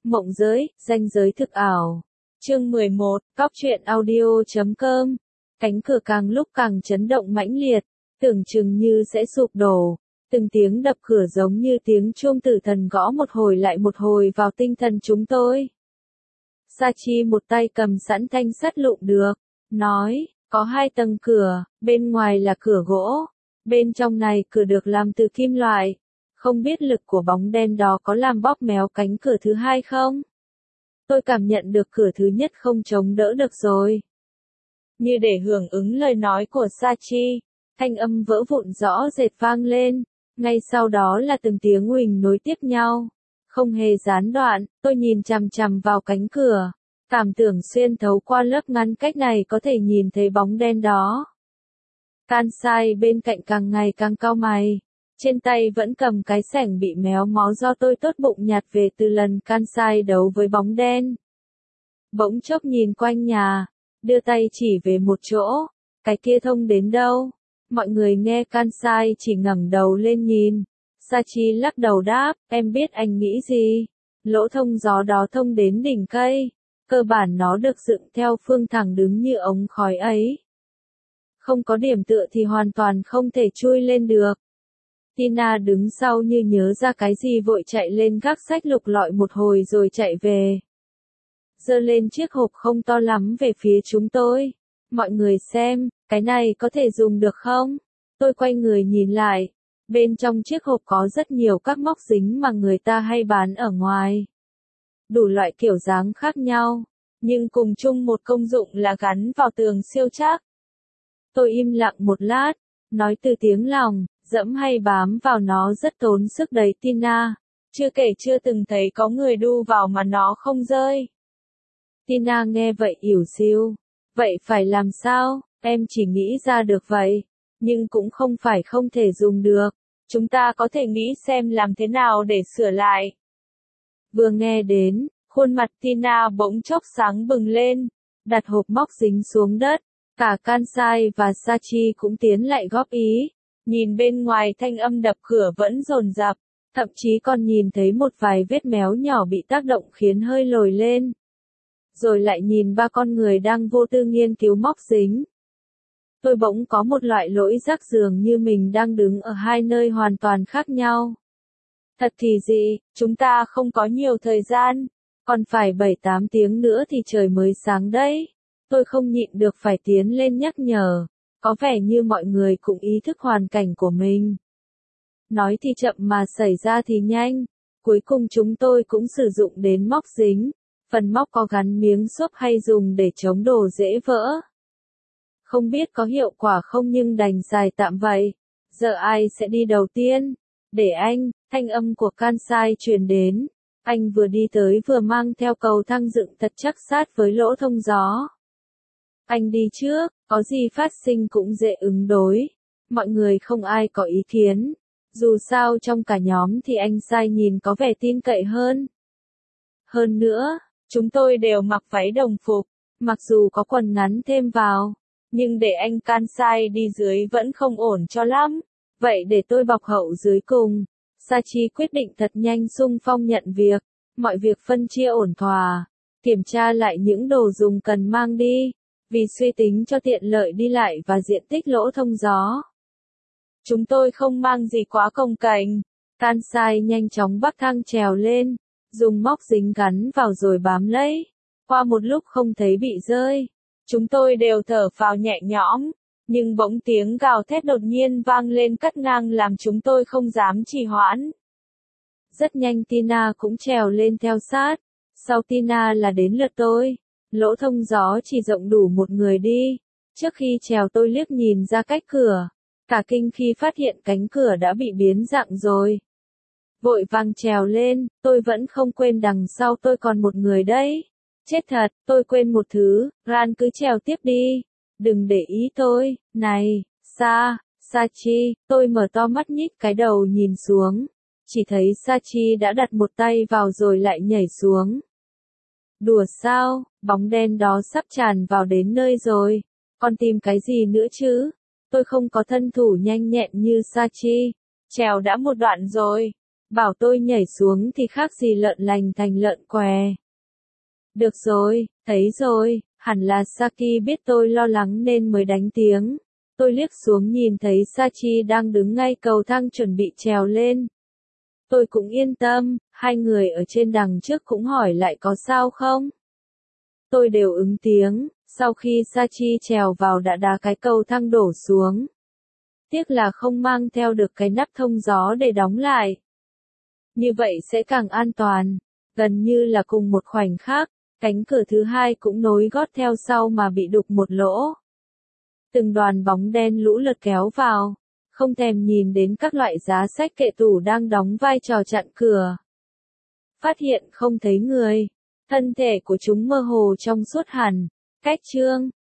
Mộng giới, ranh giới thực ảo. Chương 11, Cóc truyện audio.com. Cánh cửa càng lúc càng chấn động mãnh liệt, tưởng chừng như sẽ sụp đổ. Từng tiếng đập cửa giống như tiếng chuông tử thần gõ một hồi lại một hồi vào tinh thần chúng tôi. Sachi một tay cầm sẵn thanh sắt lụm được, nói, có 2 tầng cửa, bên ngoài là cửa gỗ, bên trong này cửa được làm từ kim loại. Không biết lực của bóng đen đó có làm bóp méo cánh cửa thứ 2 không? Tôi cảm nhận được cửa thứ nhất không chống đỡ được rồi. Như để hưởng ứng lời nói của Sachi, thanh âm vỡ vụn rõ rệt vang lên, ngay sau đó là từng tiếng huỳnh nối tiếp nhau. Không hề gián đoạn, tôi nhìn chằm chằm vào cánh cửa, cảm tưởng xuyên thấu qua lớp ngăn cách này có thể nhìn thấy bóng đen đó. Kansai bên cạnh càng ngày càng cau mày, trên tay vẫn cầm cái xẻng bị méo mó do tôi tốt bụng nhặt về từ lần Kansai đấu với bóng đen. Bỗng chốc nhìn quanh nhà, đưa tay chỉ về một chỗ, cái kia thông đến đâu? Mọi người nghe Kansai chỉ ngẩng đầu lên nhìn. Sachi lắc đầu đáp, em biết anh nghĩ gì? Lỗ thông gió đó thông đến đỉnh cây, cơ bản nó được dựng theo phương thẳng đứng như ống khói ấy. Không có điểm tựa thì hoàn toàn không thể chui lên được. Tina đứng sau như nhớ ra cái gì vội chạy lên gác sách lục lọi một hồi rồi chạy về. Giơ lên chiếc hộp không to lắm về phía chúng tôi. Mọi người xem, cái này có thể dùng được không? Tôi quay người nhìn lại. Bên trong chiếc hộp có rất nhiều các móc dính mà người ta hay bán ở ngoài. Đủ loại kiểu dáng khác nhau, nhưng cùng chung một công dụng là gắn vào tường siêu chắc. Tôi im lặng một lát, nói từ tiếng lòng, dẫm hay bám vào nó rất tốn sức đấy Tina. Chưa kể chưa từng thấy có người đu vào mà nó không rơi. Tina nghe vậy ỉu xìu. Vậy phải làm sao? Em chỉ nghĩ ra được vậy. Nhưng cũng không phải không thể dùng được. Chúng ta có thể nghĩ xem làm thế nào để sửa lại. Vừa nghe đến, khuôn mặt Tina bỗng chốc sáng bừng lên. Đặt hộp móc dính xuống đất. Cả Kansai và Sachi cũng tiến lại góp ý. Nhìn bên ngoài thanh âm đập cửa vẫn dồn dập. Thậm chí còn nhìn thấy một vài vết méo nhỏ bị tác động khiến hơi lồi lên. Rồi lại nhìn 3 con người đang vô tư nghiên cứu móc dính. Tôi bỗng có một loại lỗi rắc dường như mình đang đứng ở 2 nơi hoàn toàn khác nhau. Thật thì gì, chúng ta không có nhiều thời gian, còn phải 7-8 tiếng nữa thì trời mới sáng đấy. Tôi không nhịn được phải tiến lên nhắc nhở, có vẻ như mọi người cũng ý thức hoàn cảnh của mình. Nói thì chậm mà xảy ra thì nhanh, cuối cùng chúng tôi cũng sử dụng đến móc dính, phần móc có gắn miếng xốp hay dùng để chống đồ dễ vỡ. Không biết có hiệu quả không nhưng đành xài tạm vậy. Giờ ai sẽ đi đầu tiên? Để anh, thanh âm của Kansai truyền đến. Anh vừa đi tới vừa mang theo cầu thang dựng thật chắc sát với lỗ thông gió. Anh đi trước, có gì phát sinh cũng dễ ứng đối. Mọi người không ai có ý kiến. Dù sao trong cả nhóm thì anh Sai nhìn có vẻ tin cậy hơn. Hơn nữa, chúng tôi đều mặc váy đồng phục, mặc dù có quần ngắn thêm vào. Nhưng để anh Kansai đi dưới vẫn không ổn cho lắm. Vậy để tôi bọc hậu dưới cùng. Sachi quyết định thật nhanh xung phong nhận việc. Mọi việc phân chia ổn thỏa. Kiểm tra lại những đồ dùng cần mang đi. Vì suy tính cho tiện lợi đi lại và diện tích lỗ thông gió. Chúng tôi không mang gì quá cồng kềnh. Kansai nhanh chóng bắc thang trèo lên. Dùng móc dính gắn vào rồi bám lấy. Qua một lúc không thấy bị rơi. Chúng tôi đều thở phào nhẹ nhõm, nhưng bỗng tiếng gào thét đột nhiên vang lên cắt ngang làm chúng tôi không dám trì hoãn. Rất nhanh Tina cũng trèo lên theo sát, sau Tina là đến lượt tôi, lỗ thông gió chỉ rộng đủ một người đi. Trước khi trèo tôi liếc nhìn ra cách cửa, cả kinh khi phát hiện cánh cửa đã bị biến dạng rồi. Vội vàng trèo lên, tôi vẫn không quên đằng sau tôi còn một người đấy. Chết thật, tôi quên một thứ, Ran cứ trèo tiếp đi. Đừng để ý tôi, này, Sachi, tôi mở to mắt nhích cái đầu nhìn xuống. Chỉ thấy Sachi đã đặt một tay vào rồi lại nhảy xuống. Đùa sao, bóng đen đó sắp tràn vào đến nơi rồi. Còn tìm cái gì nữa chứ? Tôi không có thân thủ nhanh nhẹn như Sachi. Trèo đã một đoạn rồi. Bảo tôi nhảy xuống thì khác gì lợn lành thành lợn què. Được rồi, thấy rồi, hẳn là Saki biết tôi lo lắng nên mới đánh tiếng. Tôi liếc xuống nhìn thấy Sachi đang đứng ngay cầu thang chuẩn bị trèo lên. Tôi cũng yên tâm, hai người ở trên đằng trước cũng hỏi lại có sao không. Tôi đều ứng tiếng, sau khi Sachi trèo vào đã đá cái cầu thang đổ xuống. Tiếc là không mang theo được cái nắp thông gió để đóng lại. Như vậy sẽ càng an toàn. Gần như là cùng một khoảnh khắc, cánh cửa thứ hai cũng nối gót theo sau mà bị đục một lỗ. Từng đoàn bóng đen lũ lượt kéo vào, không thèm nhìn đến các loại giá sách kệ tủ đang đóng vai trò chặn cửa. Phát hiện không thấy người, thân thể của chúng mơ hồ trong suốt hẳn, cách chương.